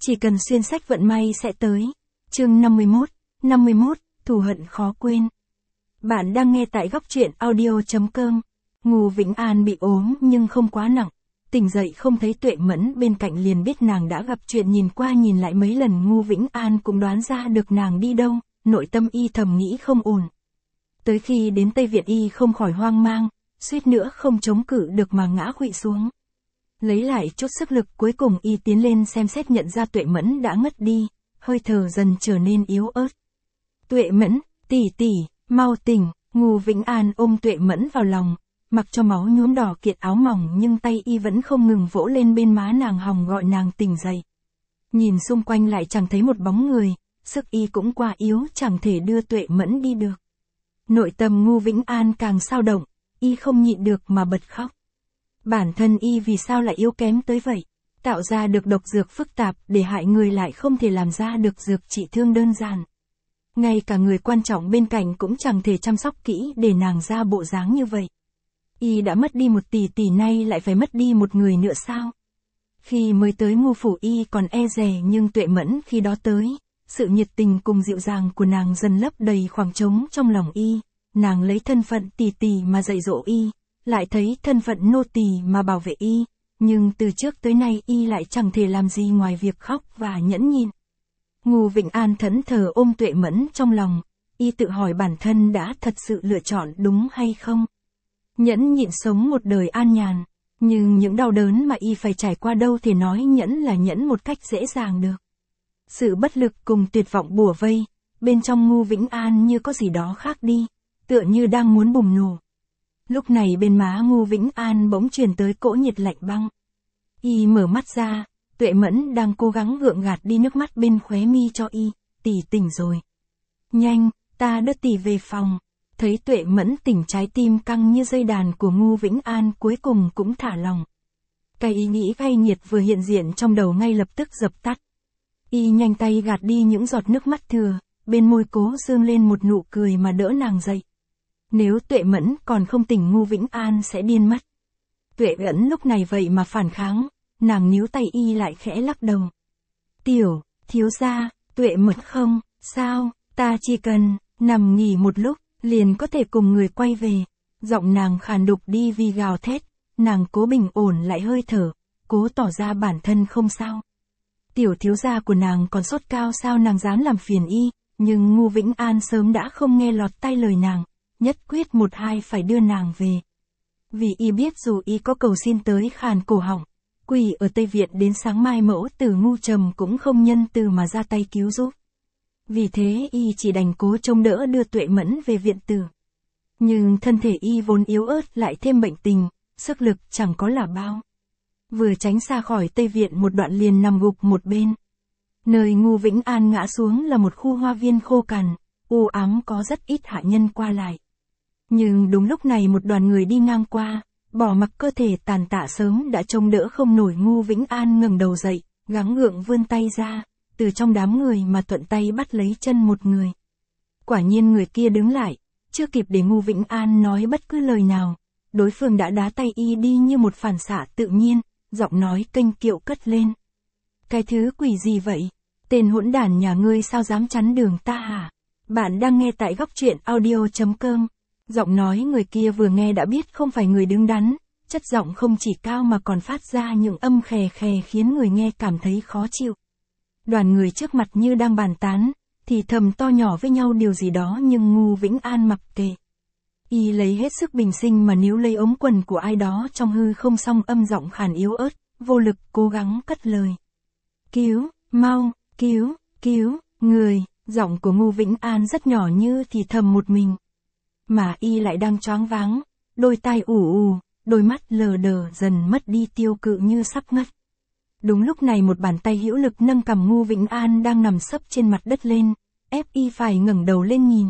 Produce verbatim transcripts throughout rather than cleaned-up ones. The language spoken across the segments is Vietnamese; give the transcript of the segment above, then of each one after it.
chỉ cần xuyên sách vận may sẽ tới. Chương năm mươi mốt, năm mươi mốt, thù hận khó quên. Bạn đang nghe tại góc truyện audio chấm com. Ngô Vĩnh An bị ốm nhưng không quá nặng. Tỉnh dậy không thấy Tuệ Mẫn bên cạnh liền biết nàng đã gặp chuyện, nhìn qua nhìn lại mấy lần Ngô Vĩnh An cũng đoán ra được nàng đi đâu, nội tâm y thầm nghĩ không ổn. Tới khi đến Tây Viện y không khỏi hoang mang, suýt nữa không chống cự được mà ngã khuỵu xuống. Lấy lại chút sức lực cuối cùng y tiến lên xem xét, nhận ra Tuệ Mẫn đã ngất đi, hơi thở dần trở nên yếu ớt. Tuệ Mẫn, tỷ tỷ, mau tỉnh. Ngô Vĩnh An ôm Tuệ Mẫn vào lòng, mặc cho máu nhuốm đỏ kiệt áo mỏng nhưng tay y vẫn không ngừng vỗ lên bên má nàng hòng gọi nàng tỉnh dậy. Nhìn xung quanh lại chẳng thấy một bóng người, sức y cũng quá yếu chẳng thể đưa Tuệ Mẫn đi được. Nội tâm Ngô Vĩnh An càng xao động, y không nhịn được mà bật khóc. Bản thân y vì sao lại yếu kém tới vậy? Tạo ra được độc dược phức tạp để hại người lại không thể làm ra được dược trị thương đơn giản. Ngay cả người quan trọng bên cạnh cũng chẳng thể chăm sóc kỹ để nàng ra bộ dáng như vậy. Y đã mất đi một tỷ tỷ, nay lại phải mất đi một người nữa sao? Khi mới tới Ngô phủ y còn e dè, nhưng Tuệ Mẫn khi đó tới, sự nhiệt tình cùng dịu dàng của nàng dần lấp đầy khoảng trống trong lòng y. Nàng lấy thân phận tỷ tỷ mà dạy dỗ y, lại thấy thân phận nô tỳ mà bảo vệ y, nhưng từ trước tới nay y lại chẳng thể làm gì ngoài việc khóc và nhẫn nhịn. Ngô Vĩnh An thẫn thờ ôm Tuệ Mẫn trong lòng, y tự hỏi bản thân đã thật sự lựa chọn đúng hay không. Nhẫn nhịn sống một đời an nhàn, nhưng những đau đớn mà y phải trải qua đâu thể nói nhẫn là nhẫn một cách dễ dàng được. Sự bất lực cùng tuyệt vọng bủa vây, bên trong Ngô Vĩnh An như có gì đó khác đi, tựa như đang muốn bùng nổ. Lúc này bên má Ngô Vĩnh An bỗng truyền tới cỗ nhiệt lạnh băng. Y mở mắt ra, Tuệ Mẫn đang cố gắng gượng gạt đi nước mắt bên khóe mi cho y. Tỷ tỉnh rồi. Nhanh, ta đưa tỷ về phòng. Thấy Tuệ Mẫn tỉnh, trái tim căng như dây đàn của Ngô Vĩnh An cuối cùng cũng thả lòng. Cái ý nghĩ gay nghiệt vừa hiện diện trong đầu ngay lập tức dập tắt. Y nhanh tay gạt đi những giọt nước mắt thừa, bên môi cố dương lên một nụ cười mà đỡ nàng dậy. Nếu Tuệ Mẫn còn không tỉnh Ngô Vĩnh An sẽ điên mất. Tuệ Mẫn lúc này vậy mà phản kháng, nàng níu tay y lại khẽ lắc đầu. Tiểu, thiếu gia, Tuệ Mẫn không, sao, ta chỉ cần nằm nghỉ một lúc, liền có thể cùng người quay về. Giọng nàng khàn đục đi vì gào thét, nàng cố bình ổn lại hơi thở, cố tỏ ra bản thân không sao. Tiểu thiếu gia của nàng còn sốt cao sao, nàng dám làm phiền y, nhưng Ngô Vĩnh An sớm đã không nghe lọt tai lời nàng, nhất quyết một hai phải đưa nàng về. Vì y biết dù y có cầu xin tới khàn cổ họng, quỳ ở Tây Viện đến sáng mai mẫu tử Ngô Trầm cũng không nhân từ mà ra tay cứu giúp. Vì thế y chỉ đành cố trông đỡ đưa Tuệ Mẫn về viện tử. Nhưng thân thể y vốn yếu ớt lại thêm bệnh tình, sức lực chẳng có là bao. Vừa tránh xa khỏi Tây Viện một đoạn liền nằm gục một bên. Nơi Ngô Vĩnh An ngã xuống là một khu hoa viên khô cằn, u ám có rất ít hạ nhân qua lại. Nhưng đúng lúc này một đoàn người đi ngang qua, bỏ mặc cơ thể tàn tạ sớm đã trông đỡ không nổi. Ngô Vĩnh An ngẩng đầu dậy, gắng gượng vươn tay ra, từ trong đám người mà thuận tay bắt lấy chân một người. Quả nhiên người kia đứng lại, chưa kịp để Ngô Vĩnh An nói bất cứ lời nào, đối phương đã đá tay y đi như một phản xạ tự nhiên, giọng nói kênh kiệu cất lên. Cái thứ quỷ gì vậy? Tên hỗn đản nhà ngươi sao dám chắn đường ta hả? Bạn đang nghe tại góc truyện audio chấm com. Giọng nói người kia vừa nghe đã biết không phải người đứng đắn, chất giọng không chỉ cao mà còn phát ra những âm khè khè khiến người nghe cảm thấy khó chịu. Đoàn người trước mặt như đang bàn tán, thì thầm to nhỏ với nhau điều gì đó, nhưng Ngô Vĩnh An mặc kệ. Y lấy hết sức bình sinh mà níu lấy ống quần của ai đó trong hư không, song âm giọng khàn yếu ớt, vô lực cố gắng cất lời. Cứu, mau, cứu, cứu, người. Giọng của Ngô Vĩnh An rất nhỏ như thì thầm một mình. Mà y lại đang choáng váng, đôi tai ù ù, đôi mắt lờ đờ dần mất đi tiêu cự như sắp ngất. Đúng lúc này một bàn tay hữu lực nâng cằm Ngô Vĩnh An đang nằm sấp trên mặt đất lên, ép y phải ngẩng đầu lên nhìn.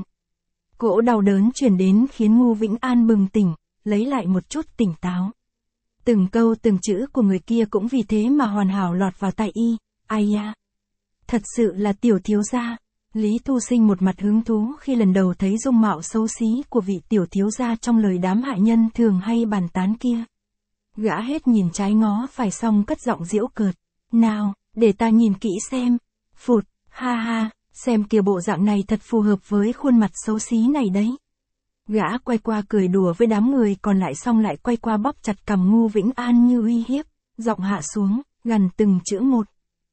Cỗ đau đớn truyền đến khiến Ngô Vĩnh An bừng tỉnh, lấy lại một chút tỉnh táo. Từng câu từng chữ của người kia cũng vì thế mà hoàn hảo lọt vào tai y. Ai da, thật sự là tiểu thiếu gia. Lý Thu Sinh một mặt hứng thú khi lần đầu thấy dung mạo xấu xí của vị tiểu thiếu gia trong lời đám hạ nhân thường hay bàn tán kia. Gã hết nhìn trái ngó phải xong cất giọng giễu cợt. Nào, Để ta nhìn kỹ xem. Phụt, ha ha, xem kìa bộ dạng này thật phù hợp với khuôn mặt xấu xí này đấy. Gã quay qua cười đùa với đám người còn lại xong lại quay qua bóp chặt cằm Ngô Vĩnh An như uy hiếp, giọng hạ xuống, gằn từng chữ một.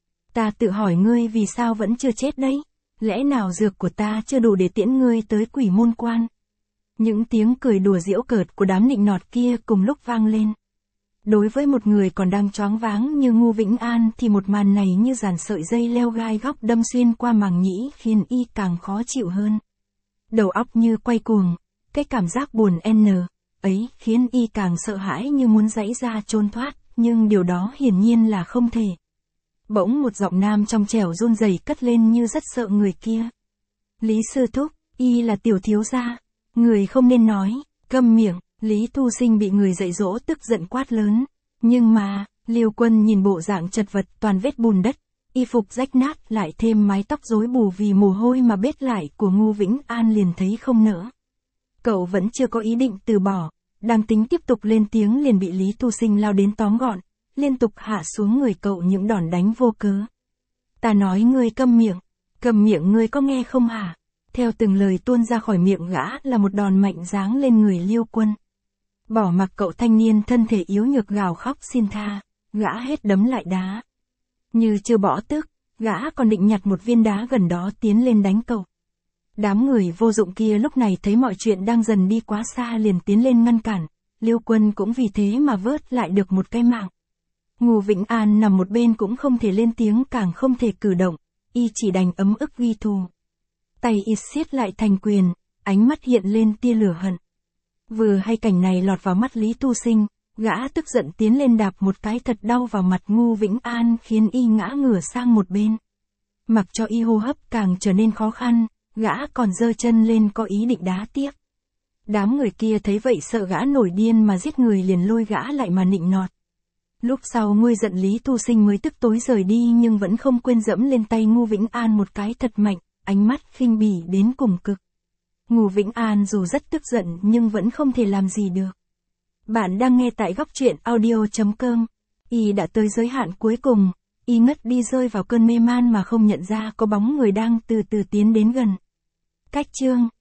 Ta tự hỏi ngươi vì sao vẫn chưa chết đấy, lẽ nào dược của ta chưa đủ để tiễn ngươi tới quỷ môn quan. Những tiếng cười đùa giễu cợt của đám nịnh nọt kia cùng lúc vang lên. Đối với một người còn đang choáng váng như Ngô Vĩnh An thì một màn này như dàn sợi dây leo gai góc đâm xuyên qua màng nhĩ khiến y càng khó chịu hơn. Đầu óc như quay cuồng, cái cảm giác buồn n ấy khiến y càng sợ hãi như muốn giãy ra trốn thoát, nhưng điều đó hiển nhiên là không thể. Bỗng một giọng nam trong trẻo run rẩy cất lên như rất sợ người kia. Lý sư thúc, y là tiểu thiếu gia, người không nên nói, câm miệng. Lý Thu Sinh bị người dạy dỗ tức giận quát lớn. Nhưng mà, Liêu Quân nhìn bộ dạng chật vật toàn vết bùn đất, y phục rách nát lại thêm mái tóc rối bù vì mồ hôi mà bết lại của Ngô Vĩnh An liền thấy không nỡ. Cậu vẫn chưa có ý định từ bỏ, đang tính tiếp tục lên tiếng liền bị Lý Thu Sinh lao đến tóm gọn, liên tục hạ xuống người cậu những đòn đánh vô cớ. Ta nói ngươi câm miệng, cầm miệng ngươi có nghe không hả? Theo từng lời tuôn ra khỏi miệng gã là một đòn mạnh giáng lên người Liêu Quân. Bỏ mặc cậu thanh niên thân thể yếu nhược gào khóc xin tha, gã hết đấm lại đá. Như chưa bỏ tức, gã còn định nhặt một viên đá gần đó tiến lên đánh cậu. Đám người vô dụng kia lúc này thấy mọi chuyện đang dần đi quá xa liền tiến lên ngăn cản, Liêu Quân cũng vì thế mà vớt lại được một cái mạng. Ngô Vĩnh An nằm một bên cũng không thể lên tiếng càng không thể cử động, y chỉ đành ấm ức ghi thù. Tay y siết lại thành quyền, ánh mắt hiện lên tia lửa hận. Vừa hay cảnh này lọt vào mắt Lý Tu Sinh, gã tức giận tiến lên đạp một cái thật đau vào mặt Ngô Vĩnh An khiến y ngã ngửa sang một bên. Mặc cho y hô hấp càng trở nên khó khăn, gã còn giơ chân lên có ý định đá tiếp. Đám người kia thấy vậy sợ gã nổi điên mà giết người liền lôi gã lại mà nịnh nọt. Lúc sau nguôi giận Lý Tu Sinh mới tức tối rời đi nhưng vẫn không quên dẫm lên tay Ngô Vĩnh An một cái thật mạnh, ánh mắt khinh bỉ đến cùng cực. Ngô Vĩnh An dù rất tức giận nhưng vẫn không thể làm gì được. Bạn đang nghe tại góc truyện audio chấm com. Y đã tới giới hạn cuối cùng, y ngất đi rơi vào cơn mê man mà không nhận ra có bóng người đang từ từ tiến đến gần. Cách chương